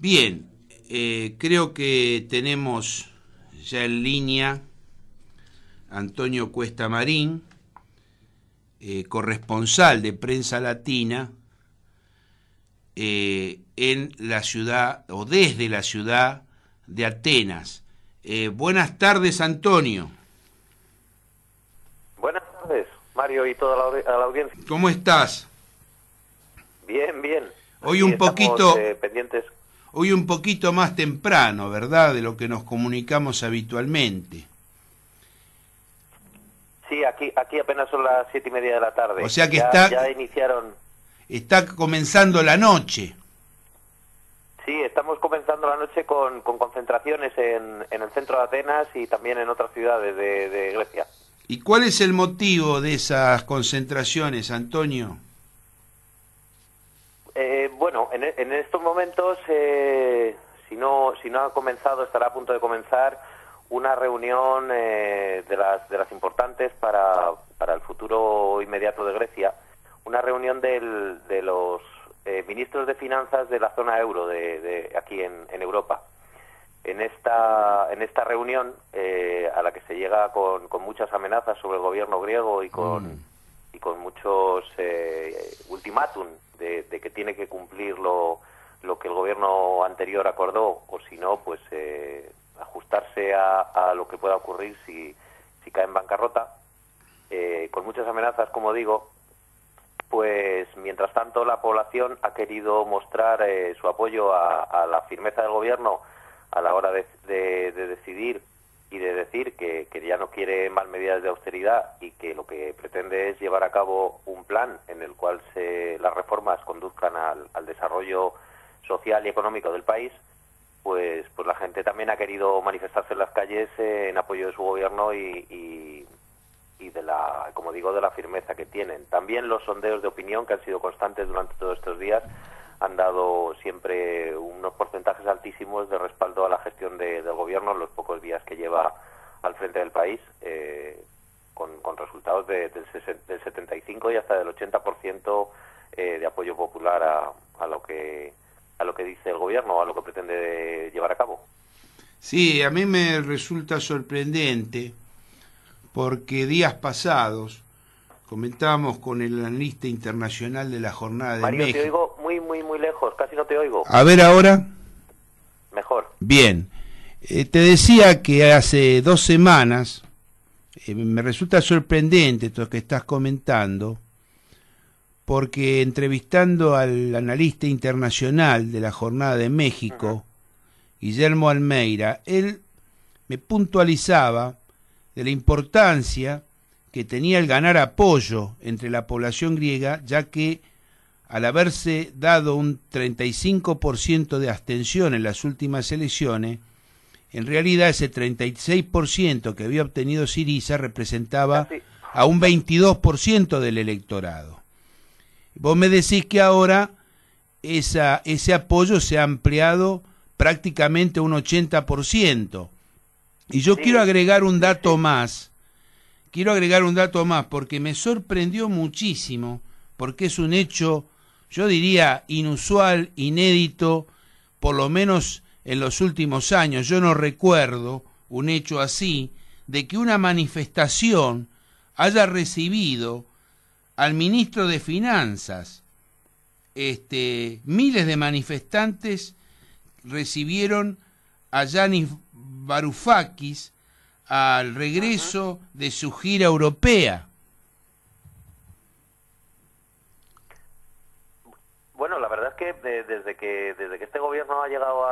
Bien, creo que tenemos ya en línea Antonio Cuesta Marín, corresponsal de Prensa Latina en la ciudad o desde la ciudad de Atenas. Buenas tardes, Antonio. Buenas tardes, Mario, y toda la audiencia. ¿Cómo estás? Bien, bien. Hoy Aquí un poquito pendientes. Hoy un poquito más temprano, ¿verdad?, de lo que nos comunicamos habitualmente. Sí, aquí apenas son las 7:30 de la tarde. O sea que ya iniciaron. Está comenzando la noche. Sí, estamos comenzando la noche con concentraciones en el centro de Atenas y también en otras ciudades de Grecia. ¿Y cuál es el motivo de esas concentraciones, Antonio? Bueno, en estos momentos, si no ha comenzado, estará a punto de comenzar una reunión de las importantes para el futuro inmediato de Grecia, una reunión de los ministros de finanzas de la zona euro de aquí en Europa. En esta reunión, a la que se llega con muchas amenazas sobre el gobierno griego y con muchos ultimátum de que tiene que cumplir lo que el gobierno anterior acordó, o si no, pues ajustarse a lo que pueda ocurrir si cae en bancarrota, con muchas amenazas, como digo. Pues mientras tanto la población ha querido mostrar su apoyo a la firmeza del gobierno a la hora de decidir y de decir que ya no quiere más medidas de austeridad y que lo que pretende es llevar a cabo un plan en el cual las reformas conduzcan al desarrollo social y económico del país. Pues la gente también ha querido manifestarse en las calles en apoyo de su gobierno y de como digo, de la firmeza que tienen. También los sondeos de opinión, que han sido constantes durante todos estos días, han dado siempre unos porcentajes altísimos de respaldo a la gestión del gobierno en los pocos días que lleva al frente del país, con resultados del 75 y hasta del 80% de apoyo popular a lo que dice el gobierno, a lo que pretende llevar a cabo. Sí, a mí me resulta sorprendente porque días pasados comentábamos con el analista internacional de la Jornada de Mario, México. te oigo muy lejos, casi no te oigo. A ver ahora. Mejor. Bien. Te decía que hace 2 semanas me resulta sorprendente esto que estás comentando, porque entrevistando al analista internacional de la Jornada de México, Guillermo Almeida, él me puntualizaba de la importancia que tenía el ganar apoyo entre la población griega, ya que al haberse dado un 35% de abstención en las últimas elecciones, en realidad ese 36% que había obtenido Syriza representaba a un 22% del electorado. Vos me decís que ahora ese apoyo se ha ampliado prácticamente un 80%. Y yo quiero agregar un dato más. Porque me sorprendió muchísimo, porque es un hecho, yo diría, inusual, inédito, por lo menos en los últimos años. Yo no recuerdo un hecho así, de que una manifestación haya recibido al ministro de Finanzas. Miles de manifestantes recibieron a Yanis Varoufakis al regreso de su gira europea. Bueno, la verdad es que desde que este gobierno ha llegado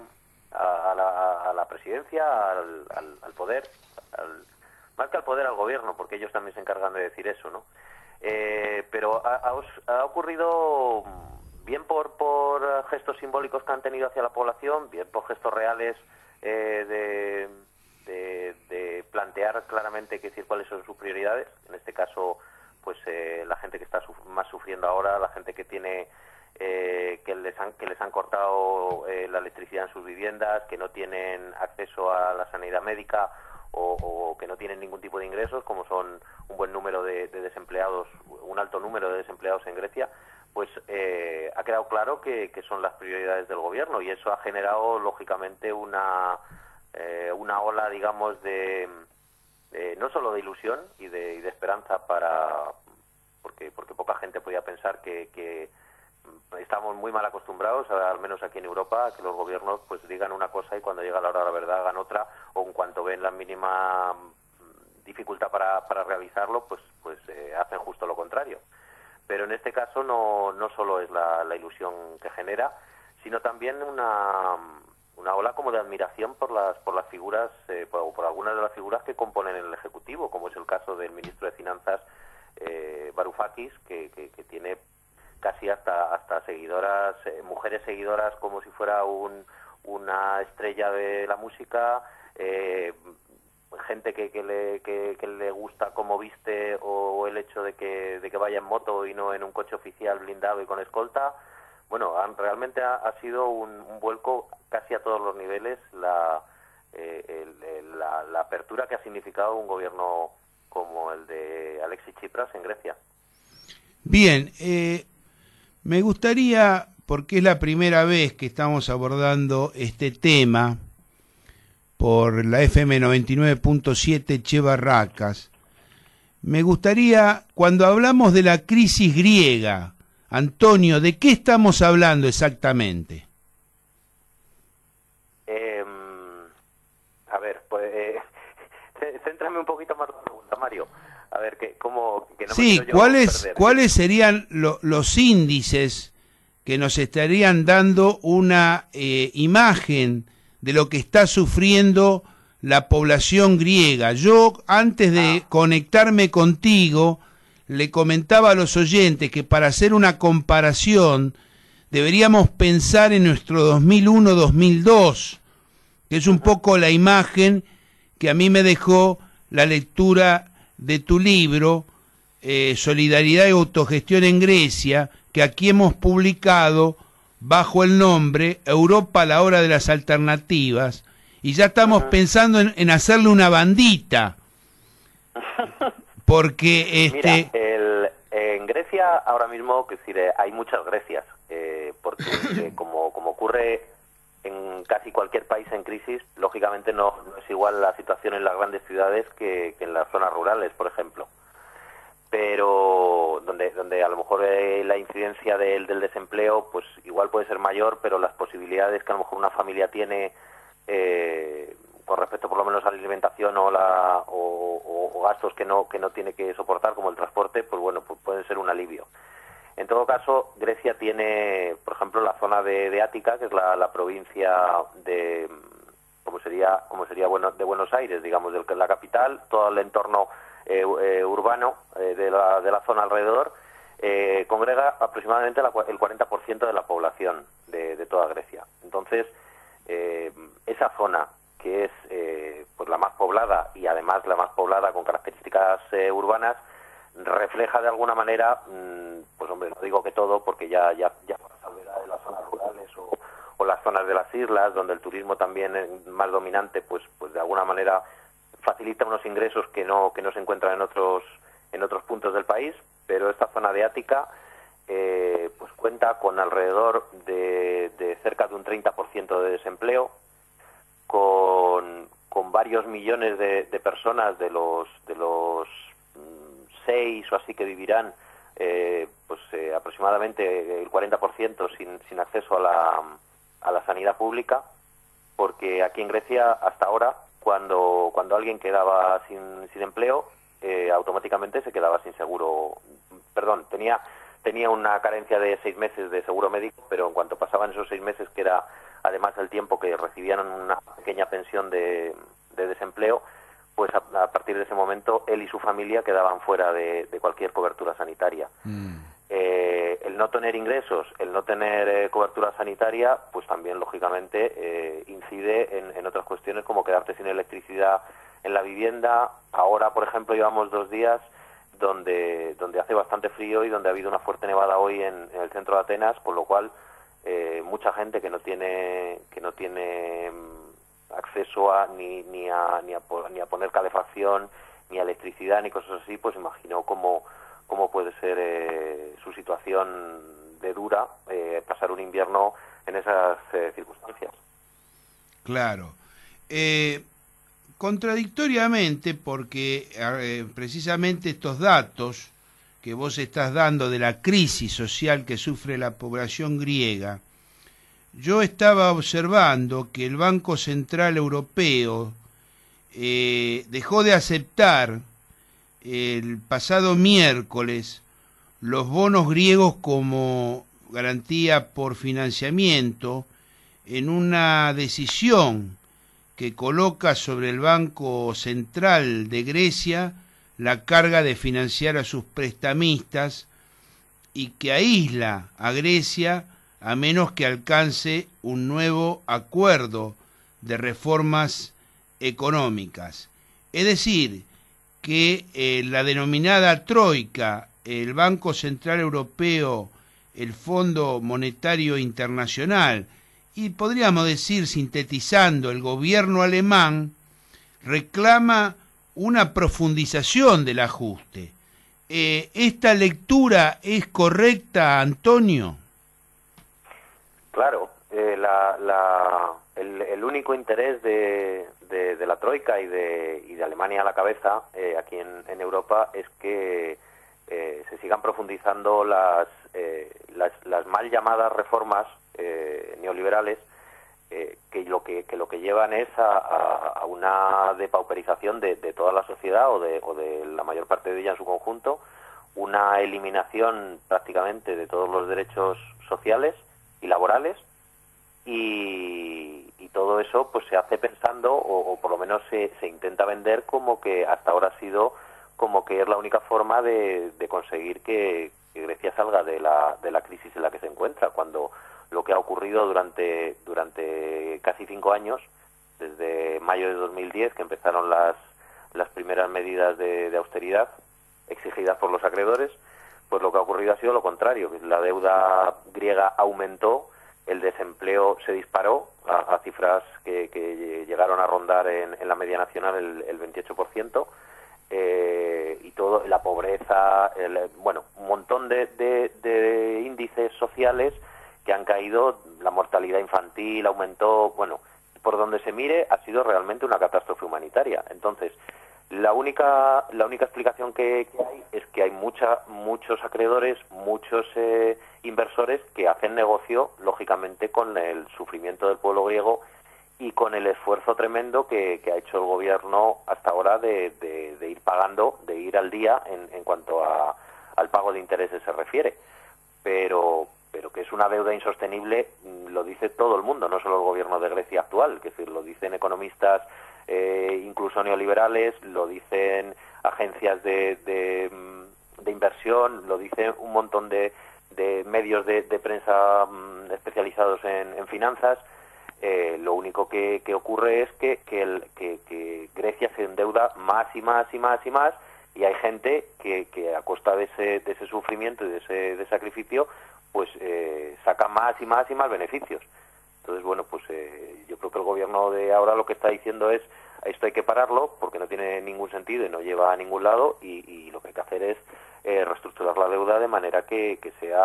a la presidencia, al poder, más que al poder, al gobierno, porque ellos también se encargan de decir eso, ¿no? Pero ha ocurrido bien por gestos simbólicos que han tenido hacia la población, bien por gestos reales de plantear claramente cuáles son sus prioridades. En este caso, pues la gente que está más sufriendo ahora, la gente que tiene que les han cortado la electricidad en sus viviendas, que no tienen acceso a la sanidad médica o que no tienen ningún tipo de ingresos, como son un buen número de desempleados, un alto número de desempleados en Grecia, pues ha quedado claro que son las prioridades del gobierno, y eso ha generado lógicamente una ola, digamos, de no solo de ilusión y de esperanza porque poca gente podía pensar que estamos muy mal acostumbrados, al menos aquí en Europa, a que los gobiernos pues digan una cosa y cuando llega la hora de la verdad hagan otra, o en cuanto ven la mínima dificultad para realizarlo, pues hacen justo lo contrario. Pero en este caso no solo es la ilusión que genera, sino también una ola como de admiración por las figuras, por algunas de las figuras que componen el Ejecutivo, como es el caso del ministro de Finanzas, Varoufakis, que tiene casi hasta seguidoras, mujeres seguidoras como si fuera una estrella de la música, gente que le gusta cómo viste, o el hecho de que vaya en moto y no en un coche oficial blindado y con escolta. Bueno, realmente ha sido un vuelco casi a todos los niveles la apertura que ha significado un gobierno como el de Alexis Tsipras en Grecia. Bien, me gustaría, porque es la primera vez que estamos abordando este tema por la FM 99.7 Che Barracas, me gustaría, cuando hablamos de la crisis griega, Antonio, ¿de qué estamos hablando exactamente? A ver, pues céntrame un poquito más la pregunta, Mario. A ver, que no sí, me quiero yo perder. ¿Cuáles serían los índices que nos estarían dando una imagen de lo que está sufriendo la población griega? Yo, antes de conectarme contigo, le comentaba a los oyentes que para hacer una comparación deberíamos pensar en nuestro 2001-2002, que es un poco la imagen que a mí me dejó la lectura de tu libro, Solidaridad y Autogestión en Grecia, que aquí hemos publicado bajo el nombre Europa a la hora de las alternativas, y ya estamos pensando en hacerle una bandita, porque Mira, en Grecia ahora mismo, que decir, hay muchas Grecias, porque como ocurre en casi cualquier país en crisis, lógicamente no es igual la situación en las grandes ciudades que en las zonas rurales, por ejemplo. Pero donde a lo mejor la incidencia del desempleo pues igual puede ser mayor, pero las posibilidades que a lo mejor una familia tiene con respecto por lo menos a la alimentación o gastos que no tiene que soportar, como el transporte, pues bueno, pues pueden ser un alivio. En todo caso, Grecia tiene, por ejemplo, la zona de Ática, que es la provincia de como sería de Buenos Aires, digamos, que es la capital, todo el entorno urbano de la zona alrededor, congrega aproximadamente el 40% de la población de toda Grecia. Entonces, esa zona, que es pues la más poblada, y además la más poblada con características urbanas, refleja de alguna manera, pues hombre, no digo que todo, porque ya por salvedad de las zonas rurales o las zonas de las islas, donde el turismo también es más dominante, pues de alguna manera facilita unos ingresos que no se encuentran en otros puntos del país, pero esta zona de Ática pues cuenta con alrededor de cerca de un 30% de desempleo, con varios millones de personas de los 6 o así que vivirán, aproximadamente el 40% sin acceso a la sanidad pública, porque aquí en Grecia hasta ahora cuando alguien quedaba sin empleo, automáticamente se quedaba sin seguro, tenía una carencia de 6 meses de seguro médico, pero en cuanto pasaban esos 6 meses, que era además el tiempo que recibían una pequeña pensión de desempleo, pues a partir de ese momento él y su familia quedaban fuera de cualquier cobertura sanitaria. El no tener ingresos, el no tener cobertura sanitaria, pues también lógicamente incide en otras cuestiones, como quedarte sin electricidad en la vivienda. Ahora, por ejemplo, llevamos 2 días donde hace bastante frío y donde ha habido una fuerte nevada hoy en el centro de Atenas, con lo cual mucha gente que no tiene acceso ni a poner calefacción, ni a electricidad, ni cosas así, pues imaginó cómo puede ser su situación de dura pasar un invierno en esas circunstancias. Claro. Contradictoriamente, porque precisamente estos datos que vos estás dando de la crisis social que sufre la población griega, yo estaba observando que el Banco Central Europeo dejó de aceptar el pasado miércoles los bonos griegos como garantía por financiamiento en una decisión que coloca sobre el Banco Central de Grecia la carga de financiar a sus prestamistas y que aísla a Grecia a menos que alcance un nuevo acuerdo de reformas económicas. Es decir, que la denominada Troika, el Banco Central Europeo, el Fondo Monetario Internacional y podríamos decir, sintetizando, el gobierno alemán, reclama una profundización del ajuste. ¿Esta lectura es correcta, Antonio? Claro, el único interés de la Troika y de Alemania a la cabeza aquí en Europa es que se sigan profundizando las mal llamadas reformas neoliberales que lo que llevan es a una depauperización de toda la sociedad o de la mayor parte de ella en su conjunto, una eliminación prácticamente de todos los derechos sociales y laborales, y todo eso pues se hace pensando o por lo menos se intenta vender como que hasta ahora ha sido como que es la única forma de conseguir que Grecia salga de la crisis en la que se encuentra, cuando lo que ha ocurrido durante casi 5 años, desde mayo de 2010, que empezaron las primeras medidas de austeridad exigidas por los acreedores, pues lo que ha ocurrido ha sido lo contrario. La deuda griega aumentó, el desempleo se disparó a cifras que llegaron a rondar en la media nacional el 28%, y todo, la pobreza, un montón de índices sociales que han caído, la mortalidad infantil aumentó, por donde se mire ha sido realmente una catástrofe humanitaria. Entonces, la única explicación que hay es que hay muchos acreedores, muchos inversores que hacen negocio, lógicamente, con el sufrimiento del pueblo griego y con el esfuerzo tremendo que ha hecho el gobierno hasta ahora de ir pagando, de ir al día en cuanto al pago de intereses se refiere. Pero que es una deuda insostenible, lo dice todo el mundo, no solo el gobierno de Grecia actual, que es decir, lo dicen economistas incluso neoliberales, lo dicen agencias de inversión, lo dicen un montón de medios de prensa especializados en finanzas. Lo único que ocurre es que Grecia se endeuda más y más y más y más, y hay gente que a costa de ese sufrimiento y de ese sacrificio pues saca más y más y más beneficios. Entonces, yo creo que el gobierno de ahora lo que está diciendo es: esto hay que pararlo porque no tiene ningún sentido y no lleva a ningún lado, y lo que hay que hacer es reestructurar la deuda de manera que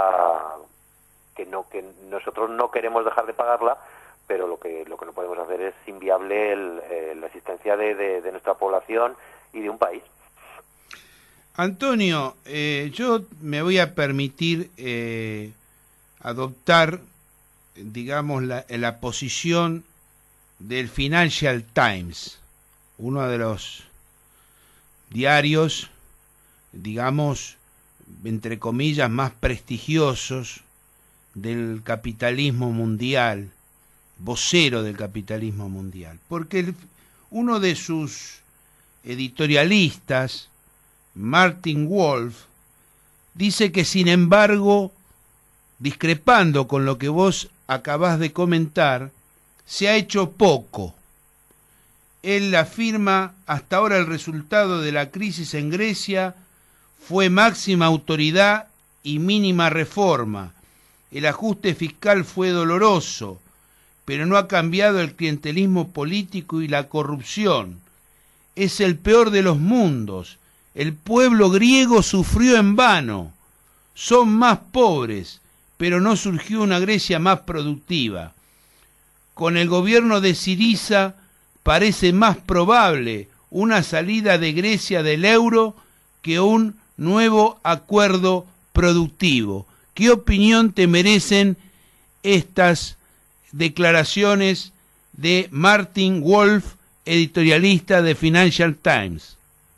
nosotros no queremos dejar de pagarla, pero lo que no podemos hacer es inviable la existencia de nuestra población y de un país. Antonio, yo me voy a permitir adoptar, digamos, la posición del Financial Times, uno de los diarios, digamos, entre comillas, más prestigiosos del capitalismo mundial, vocero del capitalismo mundial, porque uno de sus editorialistas, Martin Wolf, dice que, sin embargo, discrepando con lo que vos acabás de comentar, se ha hecho poco. Él afirma: hasta ahora el resultado de la crisis en Grecia fue máxima autoridad y mínima reforma. El ajuste fiscal fue doloroso, pero no ha cambiado el clientelismo político y la corrupción. Es el peor de los mundos. El pueblo griego sufrió en vano. Son más pobres, pero no surgió una Grecia más productiva. Con el gobierno de Syriza parece más probable una salida de Grecia del euro que un nuevo acuerdo productivo. ¿Qué opinión te merecen estas declaraciones de Martin Wolf, editorialista de Financial Times?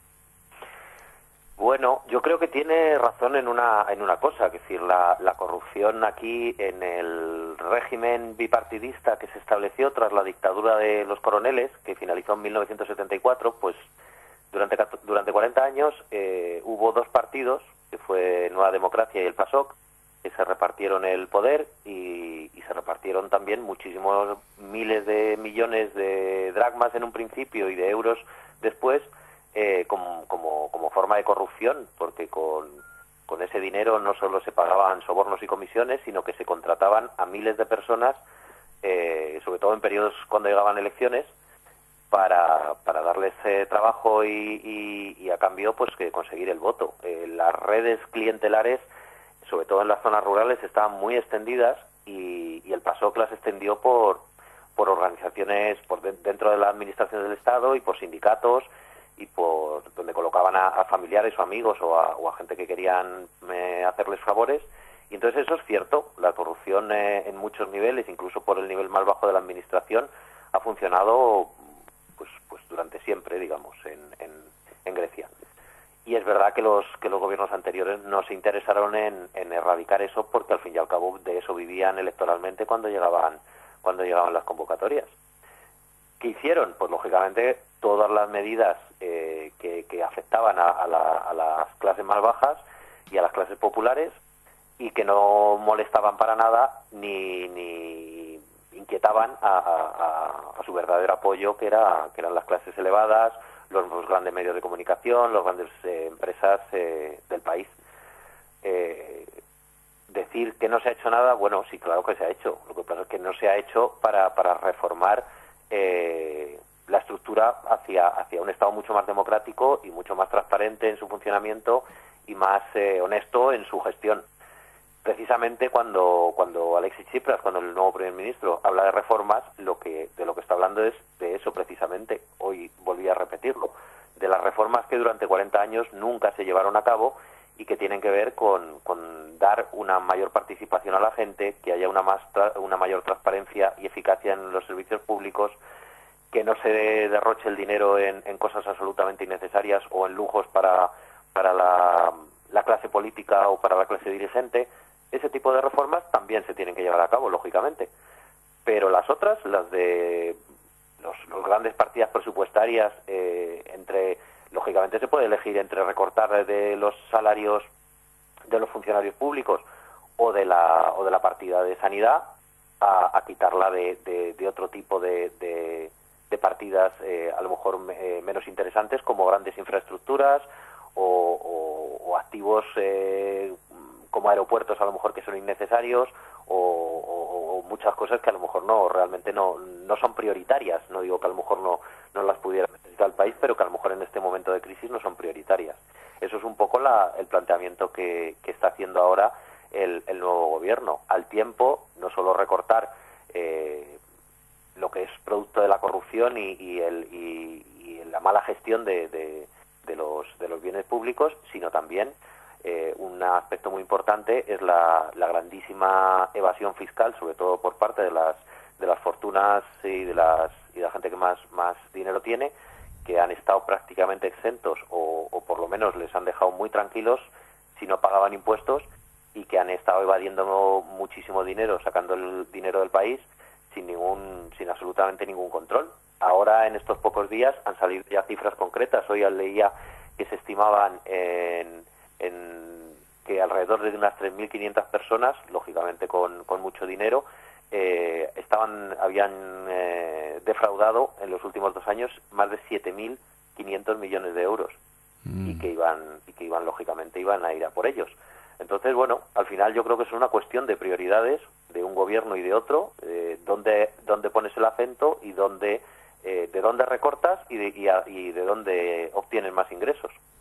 Bueno, yo creo que tiene razón en una cosa, es decir, la corrupción aquí en el régimen bipartidista que se estableció tras la dictadura de los coroneles, que finalizó en 1974, pues durante 40 años hubo dos partidos, que fue Nueva Democracia y el PASOK, que se repartieron el poder y se repartieron también muchísimos miles de millones de dracmas en un principio y de euros después, como forma de corrupción, porque con ese dinero no solo se pagaban sobornos y comisiones, sino que se contrataban a miles de personas, sobre todo en periodos cuando llegaban elecciones, para darles trabajo y a cambio pues que conseguir el voto. Las redes clientelares, sobre todo en las zonas rurales, estaban muy extendidas y el PASOK las extendió por organizaciones dentro de la administración del Estado y por sindicatos y por donde colocaban a familiares o amigos o a gente que querían hacerles favores. Y entonces eso es cierto, la corrupción en muchos niveles, incluso por el nivel más bajo de la administración, ha funcionado pues durante siempre, digamos, en Grecia. Y es verdad que los gobiernos anteriores no se interesaron en erradicar eso, porque al fin y al cabo de eso vivían electoralmente cuando llegaban las convocatorias. ¿Qué hicieron? Pues lógicamente todas las medidas que afectaban a las clases más bajas y a las clases populares y que no molestaban para nada ni inquietaban a su verdadero apoyo, que eran las clases elevadas, los grandes medios de comunicación, las grandes empresas del país. Decir que no se ha hecho nada, bueno, sí, claro que se ha hecho. Lo que pasa es que no se ha hecho para reformar la estructura hacia un Estado mucho más democrático y mucho más transparente en su funcionamiento y más honesto en su gestión. Precisamente cuando Alexis Tsipras, cuando el nuevo primer ministro habla de reformas, de lo que está hablando es de eso precisamente. Hoy volví a repetirlo, de las reformas que durante 40 años nunca se llevaron a cabo y que tienen que ver con dar una mayor participación a la gente, que haya una mayor transparencia y eficacia en los servicios públicos, que no se derroche el dinero en cosas absolutamente innecesarias o en lujos para la clase política o para la clase dirigente. Ese tipo de reformas también se tienen que llevar a cabo, lógicamente. Pero las otras, las de los grandes partidas presupuestarias, lógicamente se puede elegir entre recortar de los salarios de los funcionarios públicos o de la partida de sanidad a quitarla de otro tipo de partidas a lo mejor menos interesantes, como grandes infraestructuras o activos como aeropuertos a lo mejor que son innecesarios o muchas cosas que a lo mejor realmente no son prioritarias. No digo que a lo mejor no las pudiera necesitar el país, pero que a lo mejor en este momento de crisis no son prioritarias. Eso es un poco el planteamiento que está haciendo ahora el nuevo gobierno. Al tiempo, no solo recortar lo que es producto de la corrupción y la mala gestión de los bienes públicos, sino también un aspecto muy importante es la grandísima evasión fiscal, sobre todo por parte de las fortunas y de la gente que más dinero tiene, que han estado prácticamente exentos o por lo menos les han dejado muy tranquilos si no pagaban impuestos, y que han estado evadiendo muchísimo dinero, sacando el dinero del país sin absolutamente ningún control. Ahora, en estos pocos días, han salido ya cifras concretas. Hoy leía que se estimaban que alrededor de unas 3.500 personas, lógicamente con mucho dinero, habían defraudado en los últimos 2 años más de 7.500 millones de euros y que iban lógicamente iban a ir a por ellos. Entonces, bueno, al final yo creo que es una cuestión de prioridades de un gobierno y de otro, dónde pones el acento y de dónde recortas y de dónde obtienes más ingresos.